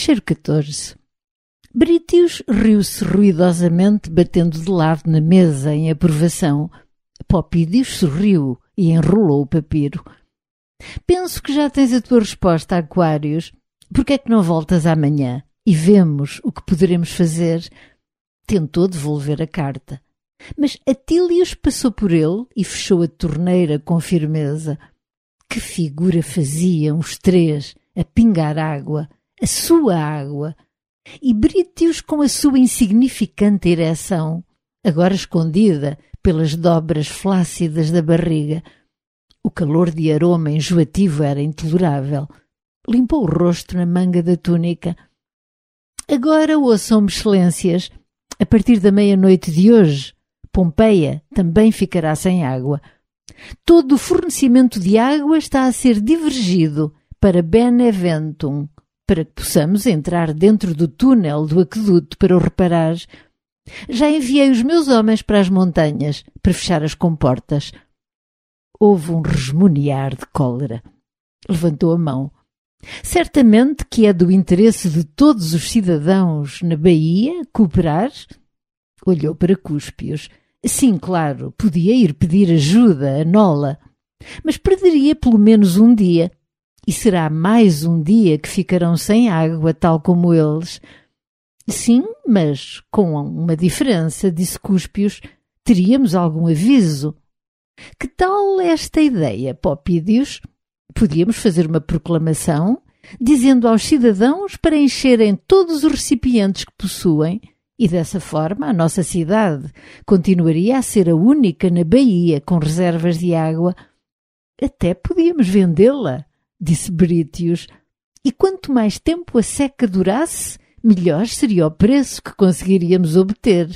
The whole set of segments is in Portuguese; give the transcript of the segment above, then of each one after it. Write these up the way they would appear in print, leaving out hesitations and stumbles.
Cheiro 14. Brítios riu-se ruidosamente, batendo de lado na mesa em aprovação. Popídios sorriu e enrolou o papiro. Penso que já tens a tua resposta, Aquários. Por que é que não voltas amanhã e vemos o que poderemos fazer? Tentou devolver a carta. Mas Atílios passou por ele e fechou a torneira com firmeza. Que figura faziam os três a pingar água, a sua água, e Brítios com a sua insignificante ereção, agora escondida pelas dobras flácidas da barriga. O calor de aroma enjoativo era intolerável. Limpou o rosto na manga da túnica. Agora ouçam-me, excelências. A partir da meia-noite de hoje, Pompeia também ficará sem água. Todo o fornecimento de água está a ser divergido para Beneventum, para que possamos entrar dentro do túnel do aqueduto para o reparar. Já enviei os meus homens para as montanhas para fechar as comportas. Houve um resmonear de cólera. Levantou a mão. Certamente que é do interesse de todos os cidadãos na Bahia cooperar? Olhou para Cúspios. Sim, claro, podia ir pedir ajuda a Nola, mas perderia pelo menos um dia. E será mais um dia que ficarão sem água, tal como eles. Sim, mas com uma diferença, disse Cúspios. Teríamos algum aviso. Que tal esta ideia, Popídios? Podíamos fazer uma proclamação, dizendo aos cidadãos para encherem todos os recipientes que possuem, e dessa forma a nossa cidade continuaria a ser a única na Bahia com reservas de água. Até podíamos vendê-la, disse Brítios, e quanto mais tempo a seca durasse, melhor seria o preço que conseguiríamos obter.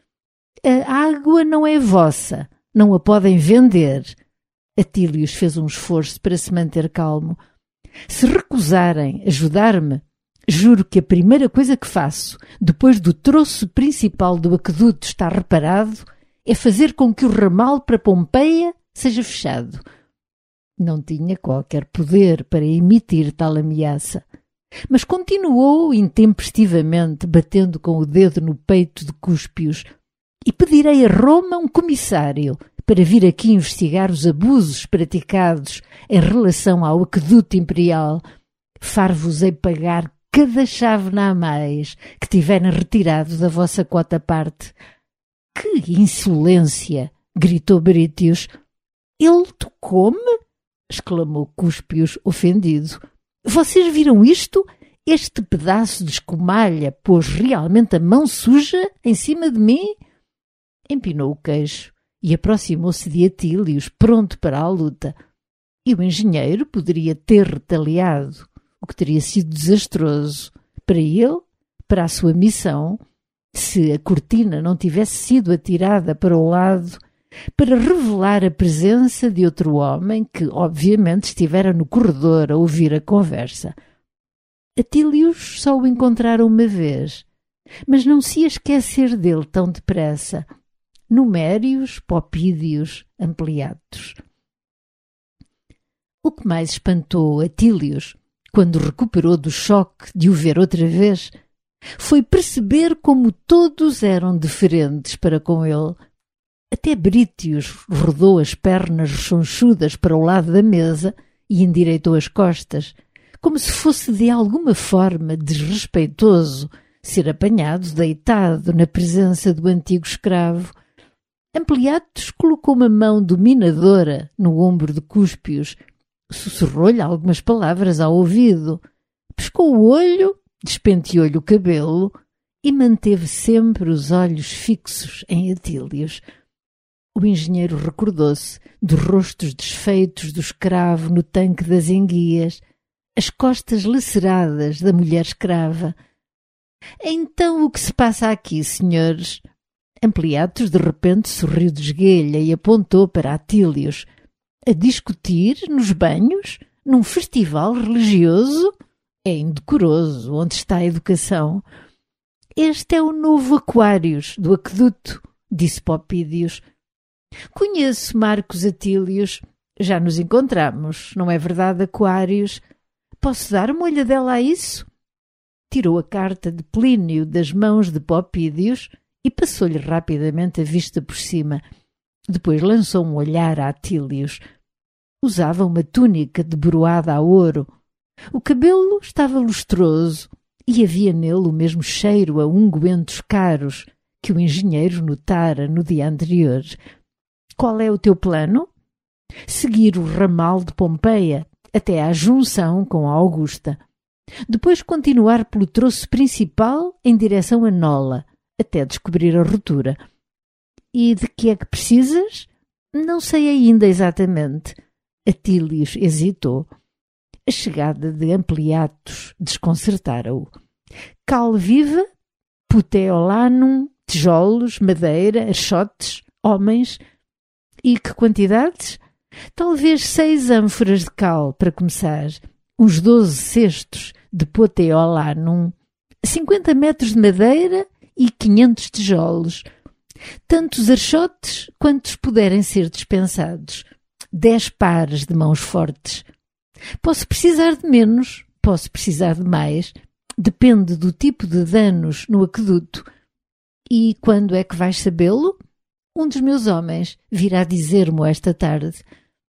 A água não é vossa, não a podem vender. Atílios fez um esforço para se manter calmo. Se recusarem ajudar-me, juro que a primeira coisa que faço, depois do troço principal do aqueduto estar reparado, é fazer com que o ramal para Pompeia seja fechado. Não tinha qualquer poder para emitir tal ameaça, mas continuou intempestivamente, batendo com o dedo no peito de Cúspios. E pedirei a Roma um comissário para vir aqui investigar os abusos praticados em relação ao aqueduto imperial. Far-vos-ei pagar cada chávena a mais que tiverem retirado da vossa quota parte. Que insolência! Gritou Brítios. Ele tocou-me? Exclamou Cúspios, ofendido. Vocês viram isto? Este pedaço de escumalha pôs realmente a mão suja em cima de mim? Empinou o queixo e aproximou-se de Atílios, pronto para a luta. E o engenheiro poderia ter retaliado, o que teria sido desastroso para ele, para a sua missão, se a cortina não tivesse sido atirada para o lado, para revelar a presença de outro homem que, obviamente, estivera no corredor a ouvir a conversa. Atílios só o encontrara uma vez, mas não se ia esquecer dele tão depressa. Numérios, Popídios, Ampliatos. O que mais espantou Atílios, quando recuperou do choque de o ver outra vez, foi perceber como todos eram diferentes para com ele. Até Brítios rodou as pernas rechonchudas para o lado da mesa e endireitou as costas, como se fosse de alguma forma desrespeitoso ser apanhado deitado na presença do antigo escravo. Ampliatos colocou uma mão dominadora no ombro de Cúspios, sussurrou-lhe algumas palavras ao ouvido, pescou o olho, despenteou-lhe o cabelo e manteve sempre os olhos fixos em Atílios. O engenheiro recordou-se dos rostos desfeitos do escravo no tanque das enguias, as costas laceradas da mulher escrava. Então o que se passa aqui, senhores? Ampliatos de repente sorriu de esguelha e apontou para Atílios. A discutir nos banhos? Num festival religioso? É indecoroso. Onde está a educação? Este é o novo Aquários do aqueduto, disse Popídios. Conheço Marcos Atílios. Já nos encontramos, não é verdade, Aquários? Posso dar uma olhadela a isso? tirou a carta de Plínio das mãos de Popídios e passou-lhe rapidamente a vista por cima. Depois lançou um olhar a Atílios. Usava uma túnica de broada a ouro. O cabelo estava lustroso e havia nele o mesmo cheiro a ungüentos caros que o engenheiro notara no dia anterior. Qual é o teu plano? Seguir o ramal de Pompeia até à junção com a Augusta. Depois continuar pelo troço principal em direção a Nola, até descobrir a ruptura. E de que é que precisas? Não sei ainda exatamente. Atílios hesitou. A chegada de Ampliatus desconcertara-o. Cal viva, puteolanum, tijolos, madeira, archotes, homens. E que quantidades? Talvez 6 ânforas de cal, para começar, uns 12 cestos de puteolanum, 50 metros de madeira e 500 tijolos. Tantos archotes quantos puderem ser dispensados. 10 pares de mãos fortes. Posso precisar de menos, posso precisar de mais. Depende do tipo de danos no aqueduto. E quando é que vais sabê-lo? Um dos meus homens virá dizer-mo esta tarde.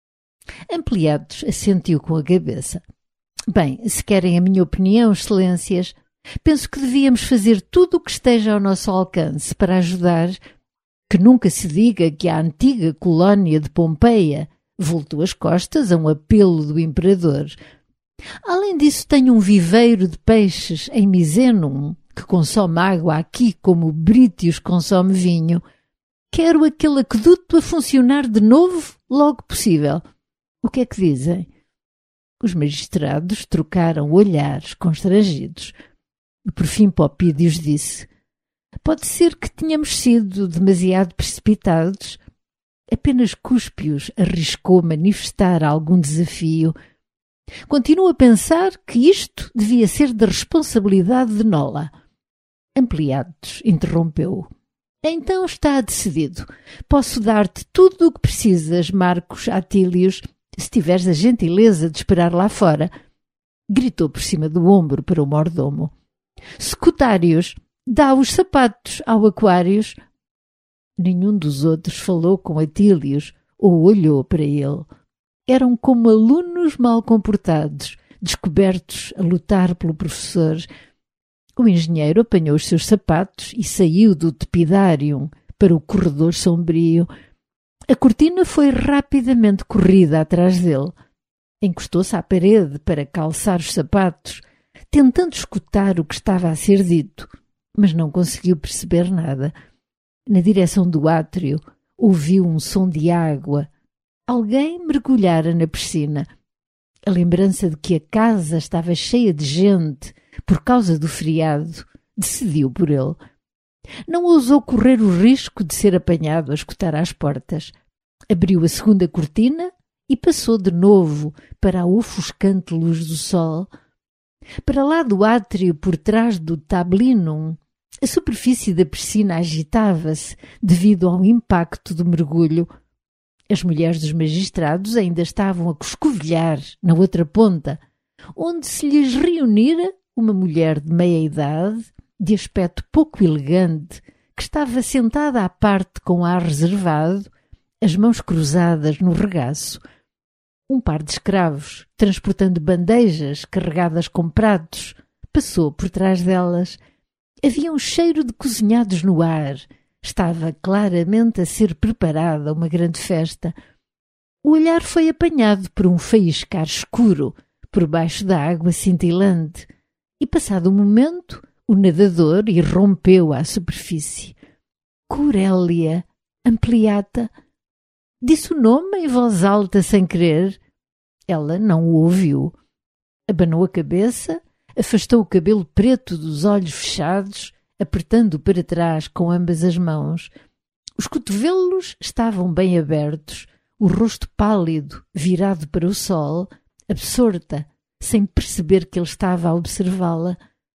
Ampliatus assentiu com a cabeça. Bem, se querem a minha opinião, excelências, penso que devíamos fazer tudo o que esteja ao nosso alcance para ajudar. Que nunca se diga que a antiga colónia de Pompeia voltou as costas a um apelo do imperador. Além disso, tenho um viveiro de peixes em Misenum, que consome água aqui como Brítios consome vinho. Quero aquele aqueduto a funcionar de novo logo possível. O que é que dizem? Os magistrados trocaram olhares constrangidos. Por fim, Popídios disse: pode ser que tenhamos sido demasiado precipitados. Apenas Cúspios arriscou manifestar algum desafio. Continuo a pensar que isto devia ser da responsabilidade de Nola. Ampliatus interrompeu-o. Então está decidido. Posso dar-te tudo o que precisas, Marcos Atílios, se tiveres a gentileza de esperar lá fora. Gritou por cima do ombro para o mordomo. Secretários, dá os sapatos ao Aquários. Nenhum dos outros falou com Atílios ou olhou para ele. Eram como alunos mal comportados, descobertos a lutar pelo professor. O engenheiro apanhou os seus sapatos e saiu do tepidárium para o corredor sombrio. A cortina foi rapidamente corrida atrás dele. Encostou-se à parede para calçar os sapatos, tentando escutar o que estava a ser dito, mas não conseguiu perceber nada. Na direção do átrio, ouviu um som de água. Alguém mergulhara na piscina. A lembrança de que a casa estava cheia de gente por causa do feriado decidiu por ele. Não ousou correr o risco de ser apanhado a escutar às portas. Abriu a segunda cortina e passou de novo para a ofuscante luz do sol. Para lá do átrio, por trás do tablinum, a superfície da piscina agitava-se devido ao impacto do mergulho. As mulheres dos magistrados ainda estavam a coscovilhar na outra ponta, onde se lhes reunira uma mulher de meia-idade, de aspecto pouco elegante, que estava sentada à parte com ar reservado, as mãos cruzadas no regaço. Um par de escravos, transportando bandejas carregadas com pratos, passou por trás delas. Havia um cheiro de cozinhados no ar. Estava claramente a ser preparada uma grande festa. O olhar foi apanhado por um faiscar escuro por baixo da água cintilante e, passado um momento, o nadador irrompeu à superfície. Corélia Ampliata. Disse o nome em voz alta sem querer. Ela não o ouviu. Abanou a cabeça, afastou o cabelo preto dos olhos fechados, apertando-o para trás com ambas as mãos. Os cotovelos estavam bem abertos, o rosto pálido, virado para o sol, absorta, sem perceber que ele estava a observá-la.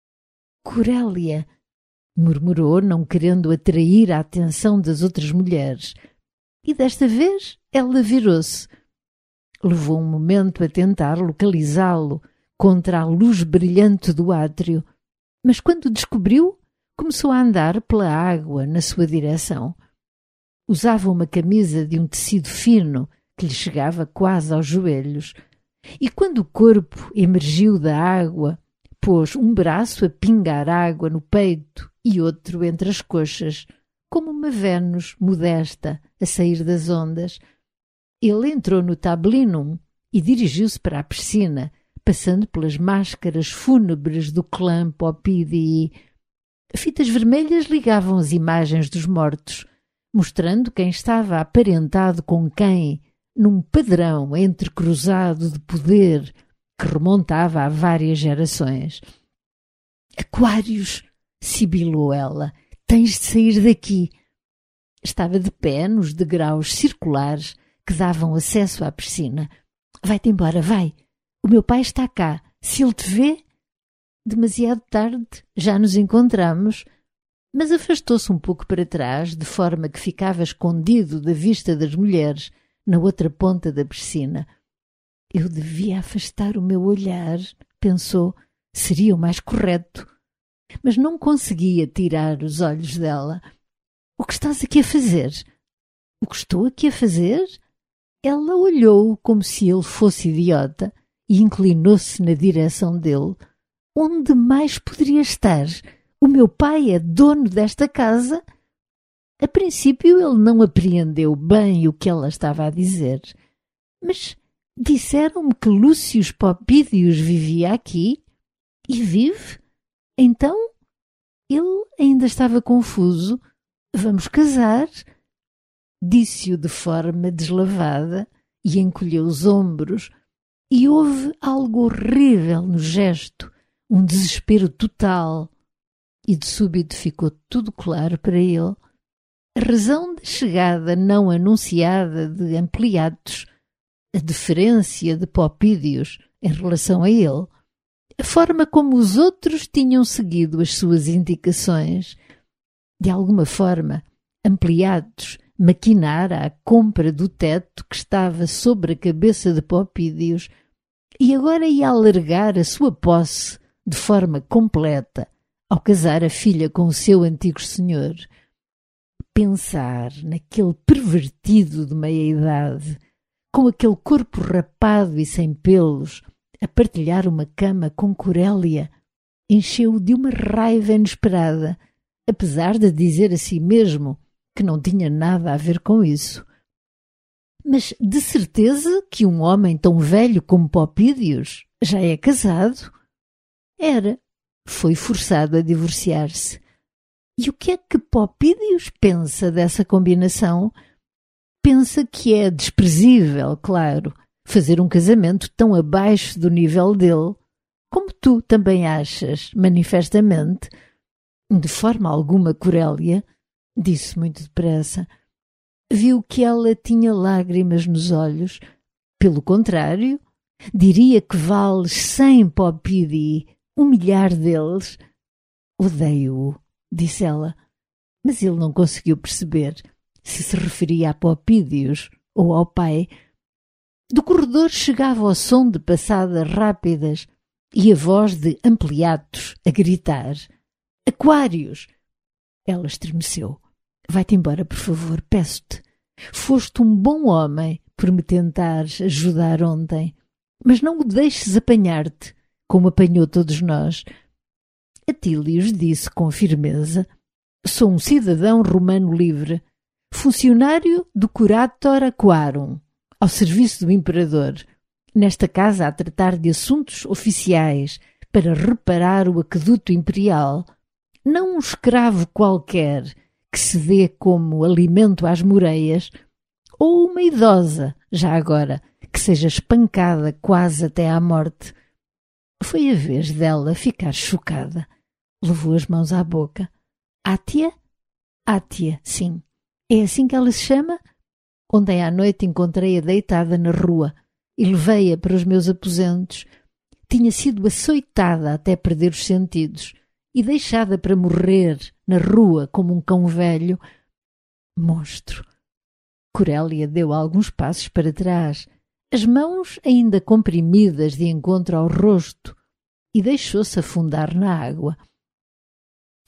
Corélia, murmurou, não querendo atrair a atenção das outras mulheres. E desta vez ela virou-se. Levou um momento a tentar localizá-lo contra a luz brilhante do átrio, Mas quando descobriu, começou a andar pela água na sua direção. Usava uma camisa de um tecido fino que lhe chegava quase aos joelhos. E quando o corpo emergiu da água, pôs um braço a pingar água no peito e outro entre as coxas, como uma Vênus modesta a sair das ondas. Ele entrou no tablinum e dirigiu-se para a piscina, passando pelas máscaras fúnebres do clã Popidii. Fitas vermelhas ligavam as imagens dos mortos, mostrando quem estava aparentado com quem, num padrão entrecruzado de poder que remontava a várias gerações. «Aquários!» sibilou ela. «Tens de sair daqui!» Estava de pé nos degraus circulares que davam acesso à piscina. «Vai-te embora, vai! O meu pai está cá. Se ele te vê...» «Demasiado tarde, já nos encontramos.» Mas afastou-se um pouco para trás, de forma que ficava escondido da vista das mulheres, na outra ponta da piscina. «Eu devia afastar o meu olhar», pensou, «seria o mais correto.» Mas não conseguia tirar os olhos dela. «O que estás aqui a fazer?» «O que estou aqui a fazer?» Ela olhou como se ele fosse idiota e inclinou-se na direção dele. «Onde mais poderia estar? O meu pai é dono desta casa?» A princípio ele não apreendeu bem o que ela estava a dizer. «Mas disseram-me que Lúcius Popídios vivia aqui. E vive? Então?» Ele ainda estava confuso. «Vamos casar?» Disse-o de forma deslavada e encolheu os ombros. E houve algo horrível no gesto, um desespero total. E de súbito ficou tudo claro para ele. A razão da chegada não anunciada de Ampliatus, a deferência de Popídios em relação a ele, a forma como os outros tinham seguido as suas indicações. De alguma forma, Ampliatus maquinara a compra do teto que estava sobre a cabeça de Popídios e agora ia alargar a sua posse de forma completa ao casar a filha com o seu antigo senhor. Pensar naquele pervertido de meia-idade, com aquele corpo rapado e sem pelos, a partilhar uma cama com Corélia, encheu-o de uma raiva inesperada, apesar de dizer a si mesmo que não tinha nada a ver com isso. Mas de certeza que um homem tão velho como Popídios já é casado? Era. Foi forçado a divorciar-se. E o que é que Popídios pensa dessa combinação? Pensa que é desprezível, claro, fazer um casamento tão abaixo do nível dele, como tu também achas, manifestamente. De forma alguma, Corélia, disse muito depressa. Viu que ela tinha lágrimas nos olhos. Pelo contrário, diria que vales 100 Popídii, 1.000.000 deles. Odeio-o, disse ela, mas ele não conseguiu perceber se referia a Popídios ou ao pai. Do corredor chegava o som de passadas rápidas e a voz de Ampliatus a gritar. «Aquários!» Ela estremeceu. «Vai-te embora, por favor, peço-te. Foste um bom homem por me tentares ajudar ontem, mas não o deixes apanhar-te, como apanhou todos nós.» Atílios disse com firmeza. «Sou um cidadão romano livre, funcionário do Curator Aquarum, ao serviço do imperador, nesta casa a tratar de assuntos oficiais para reparar o aqueduto imperial, não um escravo qualquer que se dê como alimento às moreias, ou uma idosa, já agora, que seja espancada quase até à morte.» Foi a vez dela ficar chocada. Levou as mãos à boca. «Átia?» «Átia, sim. É assim que ela se chama?» Ontem à noite encontrei-a deitada na rua e levei-a para os meus aposentos. Tinha sido açoitada até perder os sentidos e deixada para morrer na rua como um cão velho. Monstro! Corélia deu alguns passos para trás, as mãos ainda comprimidas de encontro ao rosto, e deixou-se afundar na água.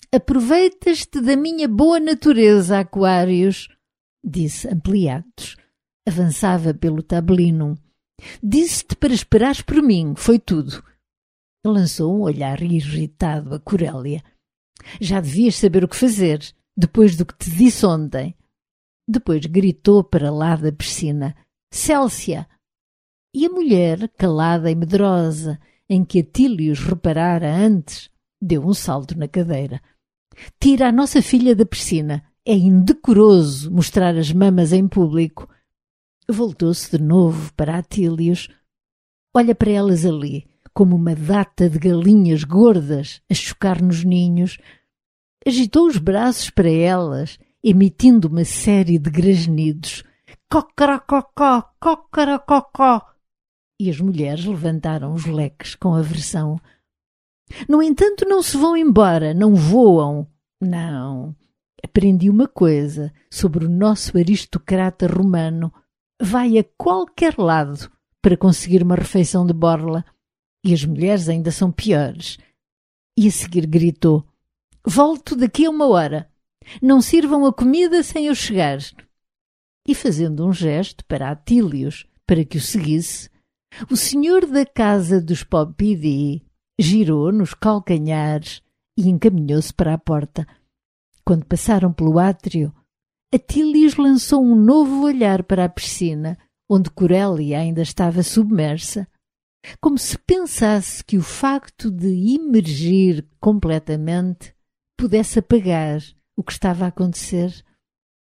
Aproveitas-te da minha boa natureza, Aquários, disse Ampliatos. Avançava pelo tabelinum. Disse-te para esperares por mim, foi tudo. Lançou um olhar irritado a Corélia. Já devias saber o que fazer, depois do que te disse ontem. Depois gritou para lá da piscina. Célcia! E a mulher, calada e medrosa, em que Atílios reparara antes, deu um salto na cadeira. Tira a nossa filha da piscina. É indecoroso mostrar as mamas em público. Voltou-se de novo para Atílios. Olha para elas ali, como uma data de galinhas gordas a chocar nos ninhos. Agitou os braços para elas, emitindo uma série de grasnidos. Cocorococó, cocorococó. E as mulheres levantaram os leques com aversão. No entanto, não se vão embora, não voam. Não. Aprendi uma coisa sobre o nosso aristocrata romano. Vai a qualquer lado para conseguir uma refeição de borla. E as mulheres ainda são piores. E a seguir gritou. Volto daqui a 1 hora. Não sirvam a comida sem eu chegar. E fazendo um gesto para Atílios, para que o seguisse, o senhor da casa dos Popidi girou nos calcanhares e encaminhou-se para a porta. Quando passaram pelo átrio, Atílios lançou um novo olhar para a piscina, onde Corélia ainda estava submersa, como se pensasse que o facto de imergir completamente pudesse apagar o que estava a acontecer.